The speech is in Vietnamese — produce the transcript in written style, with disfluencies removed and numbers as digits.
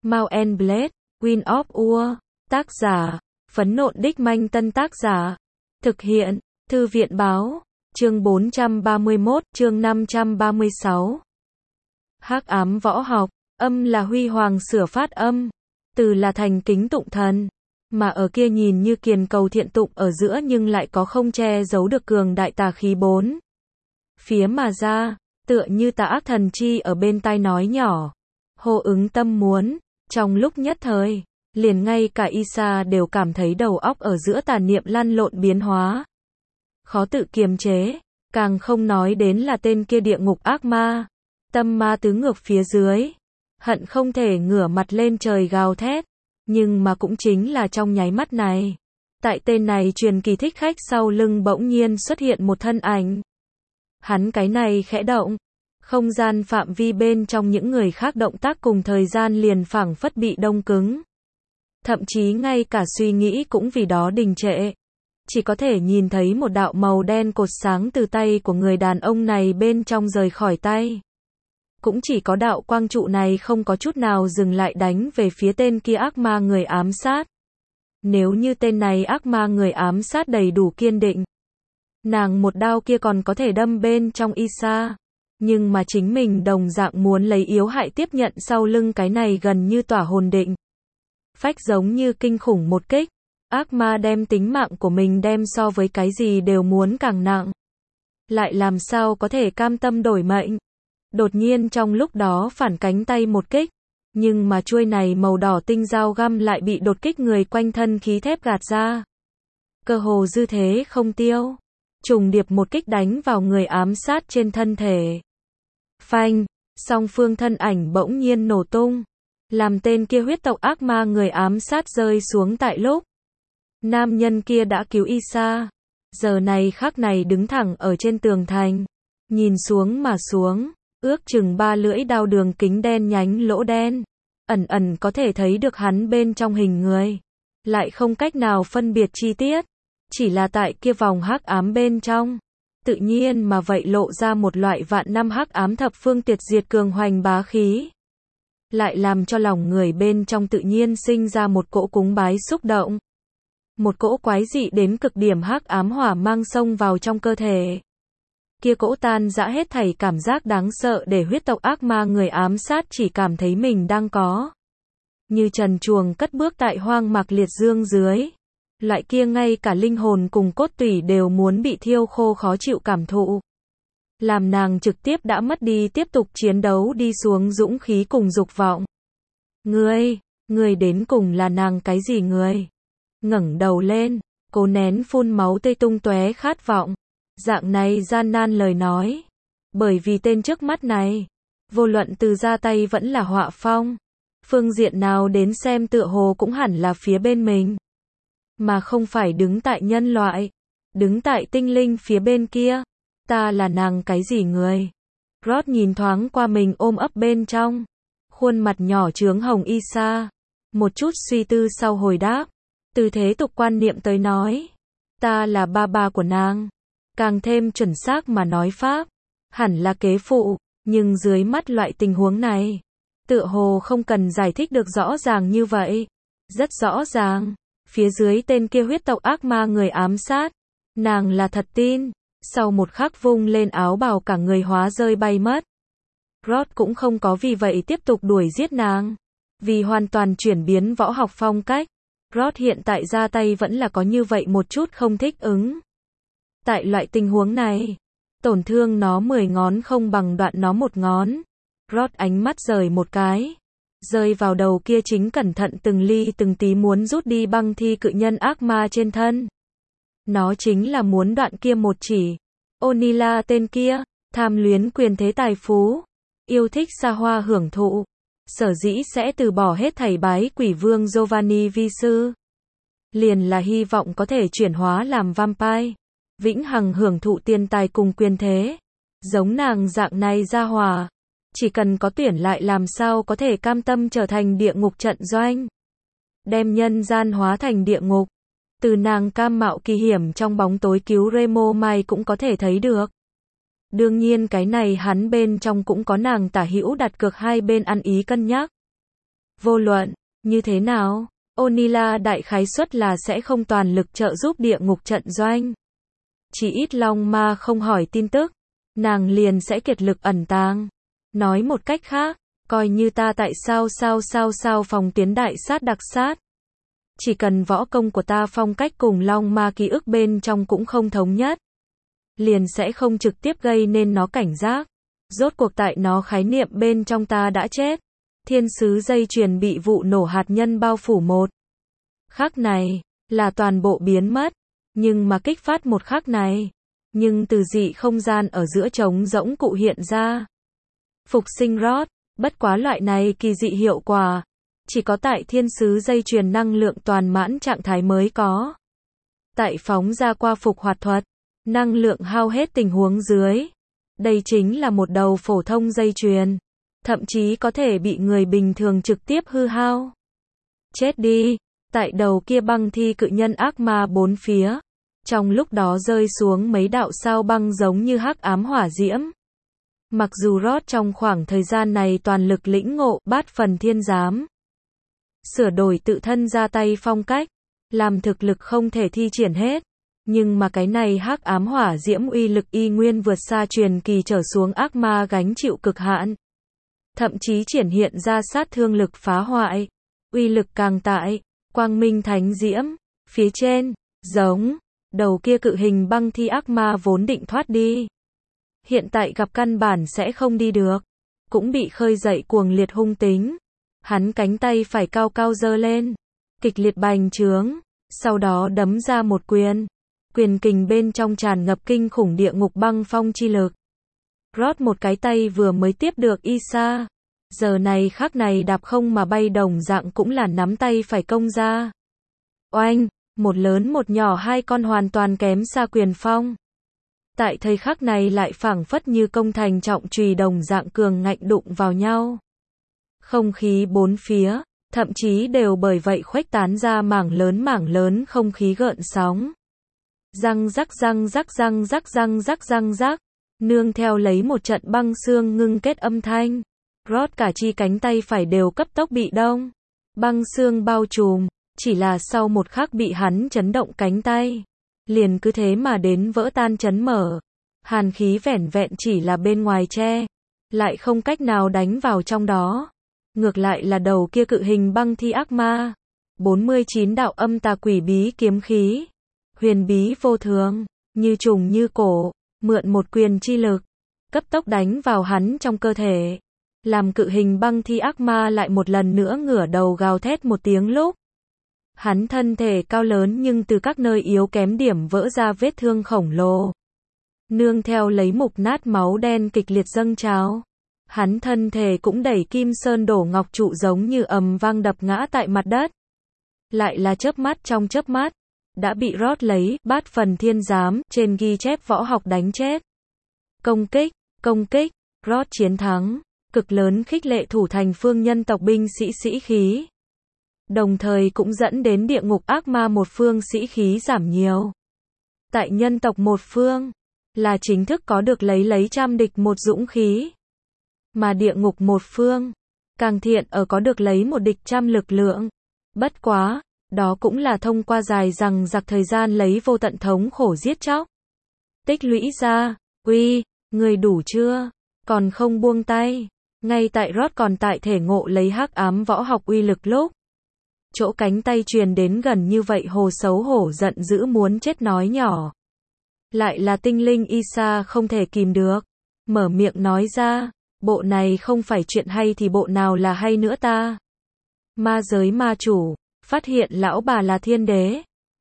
Mount and Blade, Wind of War. Tác giả, Phấn Nộn Đích Manh. Tân tác giả, thực hiện, Thư viện Báo. Chương 431, chương 536. Hắc ám võ học, âm là huy hoàng sửa phát âm, từ là thành kính tụng thần, mà ở kia nhìn như kiền cầu thiện tụng ở giữa nhưng lại có không che giấu được cường đại tà khí bốn phía mà ra, tựa như tà ác thần chi ở bên tai nói nhỏ, hô ứng tâm muốn. Trong lúc nhất thời, liền ngay cả Isa đều cảm thấy đầu óc ở giữa tà niệm lăn lộn biến hóa, khó tự kiềm chế, càng không nói đến là tên kia địa ngục ác ma, tâm ma tứ ngược phía dưới, hận không thể ngửa mặt lên trời gào thét, nhưng mà cũng chính là trong nháy mắt này, tại tên này truyền kỳ thích khách sau lưng bỗng nhiên xuất hiện một thân ảnh. Hắn cái này khẽ động, không gian phạm vi bên trong những người khác động tác cùng thời gian liền phảng phất bị đông cứng. Thậm chí ngay cả suy nghĩ cũng vì đó đình trệ. Chỉ có thể nhìn thấy một đạo màu đen cột sáng từ tay của người đàn ông này bên trong rời khỏi tay. Cũng chỉ có đạo quang trụ này không có chút nào dừng lại đánh về phía tên kia ác ma người ám sát. Nếu như tên này ác ma người ám sát đầy đủ kiên định, nàng một đao kia còn có thể đâm bên trong Isa. Nhưng mà chính mình đồng dạng muốn lấy yếu hại tiếp nhận sau lưng cái này gần như tỏa hồn định. Phách giống như kinh khủng một kích. Ác ma đem tính mạng của mình đem so với cái gì đều muốn càng nặng. Lại làm sao có thể cam tâm đổi mệnh. Đột nhiên trong lúc đó phản cánh tay một kích. Nhưng mà chuôi này màu đỏ tinh dao găm lại bị đột kích người quanh thân khí thép gạt ra. Cơ hồ dư thế không tiêu. Trùng điệp một kích đánh vào người ám sát trên thân thể. Phanh, song phương thân ảnh bỗng nhiên nổ tung. Làm tên kia huyết tộc ác ma người ám sát rơi xuống tại lúc. Nam nhân kia đã cứu Isa. Giờ này khắc này đứng thẳng ở trên tường thành. Nhìn xuống mà xuống. Ước chừng 3 lưỡi đao đường kính đen nhánh lỗ đen. Ẩn ẩn có thể thấy được hắn bên trong hình người. Lại không cách nào phân biệt chi tiết. Chỉ là tại kia vòng hắc ám bên trong. Tự nhiên mà vậy lộ ra một loại vạn năm hắc ám thập phương tiệt diệt cường hoành bá khí. Lại làm cho lòng người bên trong tự nhiên sinh ra một cỗ cúng bái xúc động. Một cỗ quái dị đến cực điểm hắc ám hỏa mang xông vào trong cơ thể. Kia cỗ tan rã hết thảy cảm giác đáng sợ để huyết tộc ác ma người ám sát chỉ cảm thấy mình đang có. Như trần truồng cất bước tại hoang mạc liệt dương dưới. Loại kia ngay cả linh hồn cùng cốt tủy đều muốn bị thiêu khô khó chịu cảm thụ. Làm nàng trực tiếp đã mất đi tiếp tục chiến đấu đi xuống dũng khí cùng dục vọng. Ngươi đến cùng là nàng cái gì ngươi? Ngẩng đầu lên, cố nén phun máu tươi tung tóe khát vọng. Dạng này gian nan lời nói. Bởi vì tên trước mắt này, vô luận từ ra tay vẫn là họa phong. Phương diện nào đến xem tựa hồ cũng hẳn là phía bên mình. Mà không phải đứng tại nhân loại. Đứng tại tinh linh phía bên kia. Ta là nàng cái gì người? Rod nhìn thoáng qua mình ôm ấp bên trong. Khuôn mặt nhỏ trướng hồng Isa. Một chút suy tư sau hồi đáp. Từ thế tục quan niệm tới nói. Ta là ba của nàng. Càng thêm chuẩn xác mà nói pháp. Hẳn là kế phụ. Nhưng dưới mắt loại tình huống này. Tựa hồ không cần giải thích được rõ ràng như vậy. Rất rõ ràng. Phía dưới tên kia huyết tộc ác ma người ám sát. Nàng là thật tin. Sau một khắc vung lên áo bào cả người hóa rơi bay mất. Rod cũng không có vì vậy tiếp tục đuổi giết nàng. Vì hoàn toàn chuyển biến võ học phong cách. Rod hiện tại ra tay vẫn là có như vậy một chút không thích ứng. Tại loại tình huống này, tổn thương nó 10 ngón không bằng đoạn nó một ngón. Rod ánh mắt rời một cái. Rơi vào đầu kia chính cẩn thận từng ly từng tí muốn rút đi băng thi cự nhân ác ma trên thân. Nó chính là muốn đoạn kia một chỉ. Onila tên kia, tham luyến quyền thế tài phú, yêu thích xa hoa hưởng thụ, sở dĩ sẽ từ bỏ hết thảy bái quỷ vương Giovanni vi sư. Liền là hy vọng có thể chuyển hóa làm vampire, vĩnh hằng hưởng thụ tiền tài cùng quyền thế. Giống nàng dạng này ra hòa, chỉ cần có tuyển lại làm sao có thể cam tâm trở thành địa ngục trận doanh. Đem nhân gian hóa thành địa ngục. Từ nàng cam mạo kỳ hiểm trong bóng tối cứu Remo Mai cũng có thể thấy được. Đương nhiên cái này hắn bên trong cũng có nàng tả hữu đặt cược hai bên ăn ý cân nhắc. Vô luận như thế nào, Onila đại khái suất là sẽ không toàn lực trợ giúp địa ngục trận doanh. Chỉ ít Long Ma không hỏi tin tức, nàng liền sẽ kiệt lực ẩn tàng. Nói một cách khác, coi như ta tại sao phòng tuyến đại sát đặc sát. Chỉ cần võ công của ta phong cách cùng Long Ma ký ức bên trong cũng không thống nhất, liền sẽ không trực tiếp gây nên nó cảnh giác. Rốt cuộc tại nó khái niệm bên trong ta đã chết. Thiên sứ dây chuyền bị vụ nổ hạt nhân bao phủ một khắc này, là toàn bộ biến mất. Nhưng mà kích phát một khắc này, nhưng từ dị không gian ở giữa trống rỗng cụ hiện ra. Phục sinh Rod, bất quá loại này kỳ dị hiệu quả, chỉ có tại thiên sứ dây chuyền năng lượng toàn mãn trạng thái mới có. Tại phóng ra qua phục hoạt thuật, năng lượng hao hết tình huống dưới. Đây chính là một đầu phổ thông dây chuyền, thậm chí có thể bị người bình thường trực tiếp hư hao. Chết đi, tại đầu kia băng thi cự nhân ác ma bốn phía. Trong lúc đó rơi xuống mấy đạo sao băng giống như hắc ám hỏa diễm. Mặc dù Rod trong khoảng thời gian này toàn lực lĩnh ngộ bát phần thiên giám, sửa đổi tự thân ra tay phong cách, làm thực lực không thể thi triển hết. Nhưng mà cái này hắc ám hỏa diễm uy lực y nguyên vượt xa truyền kỳ trở xuống ác ma gánh chịu cực hạn. Thậm chí triển hiện ra sát thương lực phá hoại. Uy lực càng tại, quang minh thánh diễm, phía trên, giống, đầu kia cự hình băng thi ác ma vốn định thoát đi. Hiện tại gặp căn bản sẽ không đi được. Cũng bị khơi dậy cuồng liệt hung tính. Hắn cánh tay phải cao cao giơ lên. Kịch liệt bành trướng. Sau đó đấm ra một quyền. Quyền kình bên trong tràn ngập kinh khủng địa ngục băng phong chi lực. Rod một cái tay vừa mới tiếp được Isa. Giờ này khắc này đạp không mà bay đồng dạng cũng là nắm tay phải công ra. Oanh, một lớn một nhỏ hai con hoàn toàn kém xa quyền phong. Tại thời khắc này lại phảng phất như công thành trọng chùy đồng dạng cường ngạnh đụng vào nhau. Không khí bốn phía, thậm chí đều bởi vậy khuếch tán ra mảng lớn không khí gợn sóng. Răng rắc răng rắc răng rắc răng rắc răng rắc, nương theo lấy một trận băng xương ngưng kết âm thanh. Rod cả chi cánh tay phải đều cấp tốc bị đông. Băng xương bao trùm, chỉ là sau một khắc bị hắn chấn động cánh tay. Liền cứ thế mà đến vỡ tan chấn mở. Hàn khí vẻn vẹn chỉ là bên ngoài che, lại không cách nào đánh vào trong đó. Ngược lại là đầu kia cự hình băng thi ác ma. 49 đạo âm tà quỷ bí kiếm khí. Huyền bí vô thường, như trùng như cổ, mượn một quyền chi lực. Cấp tốc đánh vào hắn trong cơ thể. Làm cự hình băng thi ác ma lại một lần nữa ngửa đầu gào thét một tiếng lúc. Hắn thân thể cao lớn nhưng từ các nơi yếu kém điểm vỡ ra vết thương khổng lồ. Nương theo lấy mục nát máu đen kịch liệt dâng trào. Hắn thân thể cũng đẩy kim sơn đổ ngọc trụ giống như ầm vang đập ngã tại mặt đất. Lại là chớp mắt trong chớp mắt. Đã bị Rod lấy bát phần thiên giám trên ghi chép võ học đánh chết. Công kích, Rod chiến thắng. Cực lớn khích lệ thủ thành phương nhân tộc binh sĩ sĩ khí. Đồng thời cũng dẫn đến địa ngục ác ma một phương sĩ khí giảm nhiều. Tại nhân tộc một phương, là chính thức có được lấy trăm địch một dũng khí. Mà địa ngục một phương, càng thiện ở có được lấy một địch trăm lực lượng. Bất quá, đó cũng là thông qua dài rằng giặc thời gian lấy vô tận thống khổ giết chóc. Tích lũy ra, người đủ chưa? Còn không buông tay. Ngay tại Rod còn tại thể ngộ lấy hắc ám võ học uy lực lúc. Chỗ cánh tay truyền đến gần như vậy hồ xấu hổ giận dữ muốn chết nói nhỏ. Lại là tinh linh Isa không thể kìm được. Mở miệng nói ra, bộ này không phải chuyện hay thì bộ nào là hay nữa ta. Ma giới ma chủ, phát hiện lão bà là thiên đế.